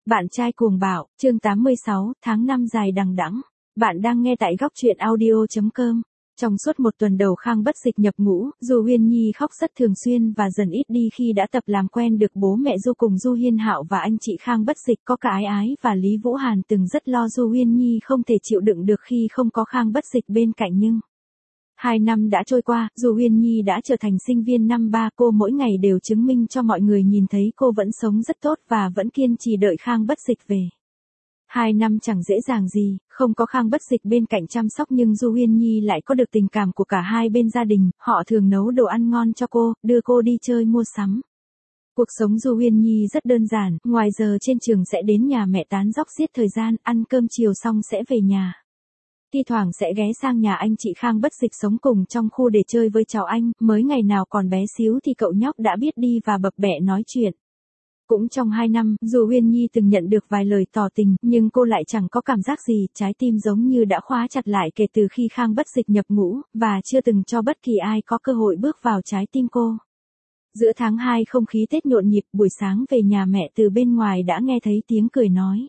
Bạn trai cuồng bạo, chương 86, tháng 5 dài đằng đẵng. Bạn đang nghe tại góc truyện audio.com. Trong suốt một tuần đầu Khang Bất Dịch nhập ngũ, Du Huyên Nhi khóc rất thường xuyên và dần ít đi khi đã tập làm quen được bố mẹ Du cùng Du Hiên Hạo và anh chị Khang Bất Dịch có cả Ái Ái và Lý Vũ Hàn từng rất lo Du Huyên Nhi không thể chịu đựng được khi không có Khang Bất Dịch bên cạnh nhưng 2 năm đã trôi qua, dù Huyên Nhi đã trở thành sinh viên năm 3, cô mỗi ngày đều chứng minh cho mọi người nhìn thấy cô vẫn sống rất tốt và vẫn kiên trì đợi Khang Bất Dịch về. 2 năm chẳng dễ dàng gì, không có Khang Bất Dịch bên cạnh chăm sóc nhưng Du Huyên Nhi lại có được tình cảm của cả hai bên gia đình, họ thường nấu đồ ăn ngon cho cô, đưa cô đi chơi mua sắm. Cuộc sống Du Huyên Nhi rất đơn giản, ngoài giờ trên trường sẽ đến nhà mẹ tán dóc giết thời gian, ăn cơm chiều xong sẽ về nhà. Thi thoảng sẽ ghé sang nhà anh chị Khang Bất Dịch sống cùng trong khu để chơi với cháu anh, mới ngày nào còn bé xíu thì cậu nhóc đã biết đi và bập bẹ nói chuyện. Cũng trong 2 năm, dù Huyên Nhi từng nhận được vài lời tỏ tình, nhưng cô lại chẳng có cảm giác gì, trái tim giống như đã khóa chặt lại kể từ khi Khang Bất Dịch nhập ngũ, và chưa từng cho bất kỳ ai có cơ hội bước vào trái tim cô. Giữa tháng 2 không khí Tết nhộn nhịp, buổi sáng về nhà mẹ từ bên ngoài đã nghe thấy tiếng cười nói.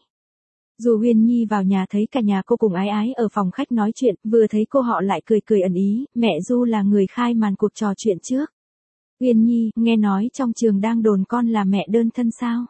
Dù Huyên Nhi vào nhà thấy cả nhà cô cùng Ái Ái ở phòng khách nói chuyện, vừa thấy cô họ lại cười cười ẩn ý, mẹ Du là người khai màn cuộc trò chuyện trước. Huyên Nhi, nghe nói trong trường đang đồn con là mẹ đơn thân sao?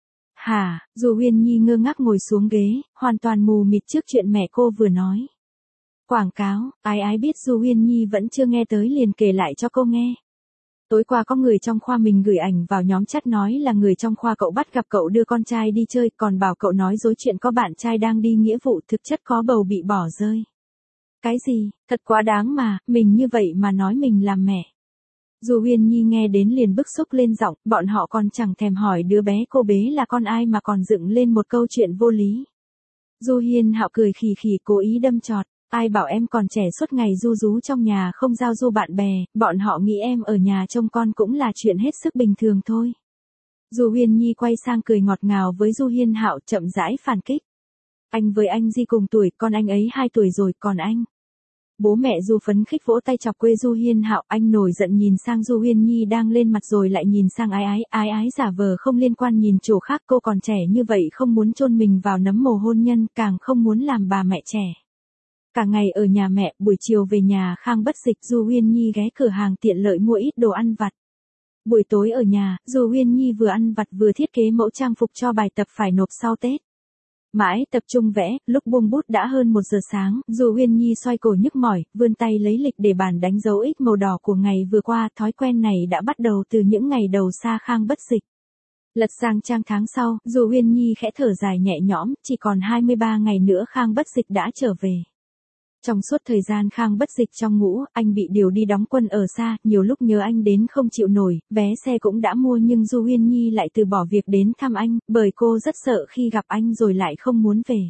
Hả, Dù Huyên Nhi ngơ ngác ngồi xuống ghế, hoàn toàn mù mịt trước chuyện mẹ cô vừa nói. Quảng cáo, Ái Ái biết Du Huyên Nhi vẫn chưa nghe tới liền kể lại cho cô nghe. Tối qua có người trong khoa mình gửi ảnh vào nhóm chat nói là người trong khoa cậu bắt gặp cậu đưa con trai đi chơi, còn bảo cậu nói dối chuyện có bạn trai đang đi nghĩa vụ, thực chất có bầu bị bỏ rơi. Cái gì, thật quá đáng mà, mình như vậy mà nói mình làm mẹ. Dù Huyên Nhi nghe đến liền bức xúc lên giọng, bọn họ còn chẳng thèm hỏi đứa bé cô bế là con ai mà còn dựng lên một câu chuyện vô lý. Du Hiên Hạo cười khì khì cố ý đâm chọt. Ai bảo em còn trẻ suốt ngày ru rú trong nhà không giao du bạn bè, bọn họ nghĩ em ở nhà trông con cũng là chuyện hết sức bình thường thôi. Du Huyên Nhi quay sang cười ngọt ngào với Du Hiên Hạo chậm rãi phản kích. Anh với anh Di cùng tuổi, con anh ấy 2 tuổi rồi, còn anh. Bố mẹ Du phấn khích vỗ tay chọc quê Du Hiên Hạo, anh nổi giận nhìn sang Du Huyên Nhi đang lên mặt rồi lại nhìn sang Ái Ái, Ái Ái giả vờ không liên quan nhìn chỗ khác, cô còn trẻ như vậy không muốn chôn mình vào nấm mồ hôn nhân, càng không muốn làm bà mẹ trẻ. Cả ngày ở nhà mẹ, buổi chiều về nhà Khang Bất Dịch, Du Huyên Nhi ghé cửa hàng tiện lợi mua ít đồ ăn vặt. Buổi tối ở nhà, Du Huyên Nhi vừa ăn vặt vừa thiết kế mẫu trang phục cho bài tập phải nộp sau Tết. Mãi tập trung vẽ, lúc buông bút đã hơn 1 giờ sáng, Du Huyên Nhi xoay cổ nhức mỏi, vươn tay lấy lịch để bàn đánh dấu X màu đỏ của ngày vừa qua, thói quen này đã bắt đầu từ những ngày đầu xa Khang Bất Dịch. Lật sang trang tháng sau, Du Huyên Nhi khẽ thở dài nhẹ nhõm, chỉ còn 23 ngày nữa Khang Bất Dịch đã trở về. Trong suốt thời gian Khang Bất Dịch trong ngũ, anh bị điều đi đóng quân ở xa, nhiều lúc nhớ anh đến không chịu nổi, vé xe cũng đã mua nhưng Du Huyên Nhi lại từ bỏ việc đến thăm anh, bởi cô rất sợ khi gặp anh rồi lại không muốn về.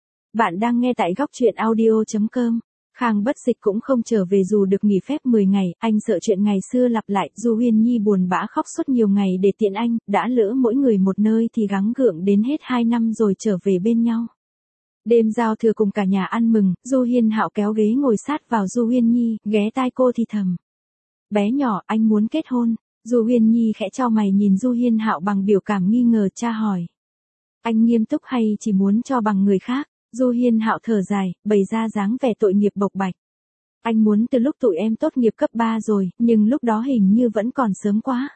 Bạn đang nghe tại góc truyện audio.com. Khang Bất Dịch cũng không trở về dù được nghỉ phép 10 ngày, anh sợ chuyện ngày xưa lặp lại, Du Huyên Nhi buồn bã khóc suốt nhiều ngày để tiện anh, đã lỡ mỗi người một nơi thì gắng gượng đến hết 2 năm rồi trở về bên nhau. Đêm giao thừa cùng cả nhà ăn mừng, Du Hiên Hạo kéo ghế ngồi sát vào Du Huyên Nhi, ghé tai cô thì thầm. Bé nhỏ, anh muốn kết hôn. Du Huyên Nhi khẽ chau mày nhìn Du Hiên Hạo bằng biểu cảm nghi ngờ tra hỏi. Anh nghiêm túc hay chỉ muốn cho bằng người khác? Du Hiên Hạo thở dài, bày ra dáng vẻ tội nghiệp bộc bạch. Anh muốn từ lúc tụi em tốt nghiệp cấp 3 rồi, nhưng lúc đó hình như vẫn còn sớm quá.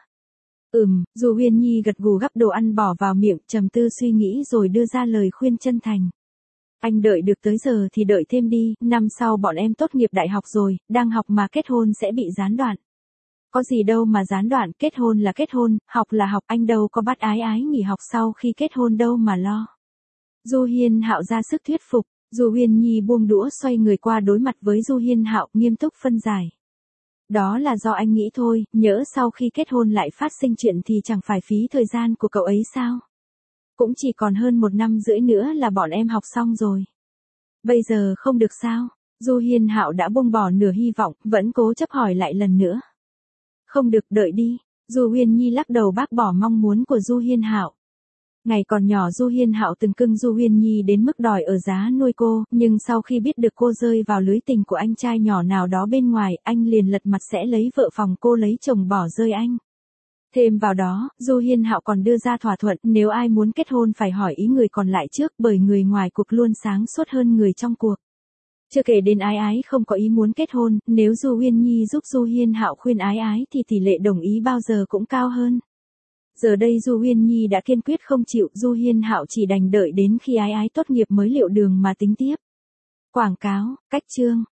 Du Huyên Nhi gật gù gắp đồ ăn bỏ vào miệng, trầm tư suy nghĩ rồi đưa ra lời khuyên chân thành. Anh đợi được tới giờ thì đợi thêm đi, năm sau bọn em tốt nghiệp đại học rồi, đang học mà kết hôn sẽ bị gián đoạn. Có gì đâu mà gián đoạn, kết hôn là kết hôn, học là học, anh đâu có bắt Ái Ái nghỉ học sau khi kết hôn đâu mà lo. Du Hiên Hạo ra sức thuyết phục, Du Huyên Nhi buông đũa xoay người qua đối mặt với Du Hiên Hạo, nghiêm túc phân giải. Đó là do anh nghĩ thôi, nhỡ sau khi kết hôn lại phát sinh chuyện thì chẳng phải phí thời gian của cậu ấy sao? Cũng chỉ còn hơn 1 năm rưỡi nữa là bọn em học xong rồi. Bây giờ không được sao? Du Hiên Hạo đã buông bỏ nửa hy vọng, vẫn cố chấp hỏi lại lần nữa. Không được, đợi đi. Du Huyên Nhi lắc đầu bác bỏ mong muốn của Du Hiên Hạo. Ngày còn nhỏ Du Hiên Hạo từng cưng Du Huyên Nhi đến mức đòi ở giá nuôi cô, nhưng sau khi biết được cô rơi vào lưới tình của anh trai nhỏ nào đó bên ngoài, anh liền lật mặt sẽ lấy vợ phòng cô lấy chồng bỏ rơi anh. Thêm vào đó, Du Hiên Hạo còn đưa ra thỏa thuận nếu ai muốn kết hôn phải hỏi ý người còn lại trước bởi người ngoài cuộc luôn sáng suốt hơn người trong cuộc. Chưa kể đến Ái Ái không có ý muốn kết hôn, nếu Du Uyên Nhi giúp Du Hiên Hạo khuyên Ái Ái thì tỷ lệ đồng ý bao giờ cũng cao hơn. Giờ đây Du Uyên Nhi đã kiên quyết không chịu, Du Hiên Hạo chỉ đành đợi đến khi Ái Ái tốt nghiệp mới liệu đường mà tính tiếp. Quảng cáo, cách chương.